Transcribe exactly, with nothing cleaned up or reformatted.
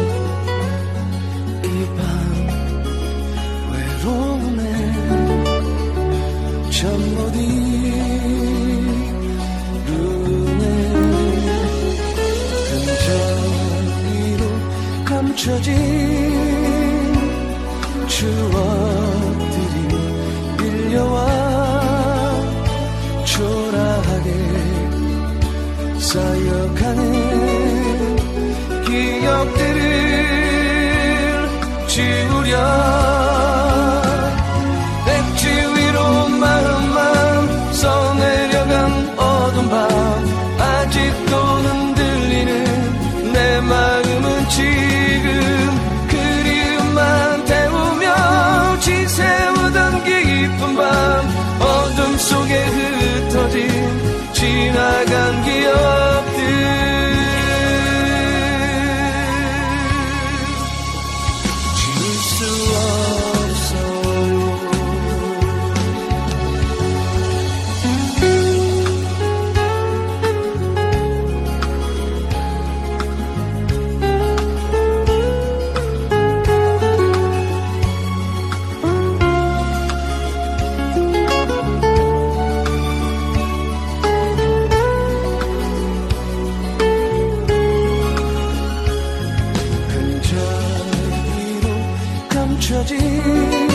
이 밤 외로움에 잠 못 이루네. 금자리로 감춰진 추억들이 밀려와 초라하게 쌓여가는 기억들을 지우려 백지 위로 마음만 써내려간 어두운 밤 아직도 흔들리는 내 마음은 지금 그리움만 태우며 지새우던 깊은 밤 어둠 속에 흩어진 지나간 기억들 지울 수 없어요. 감춰진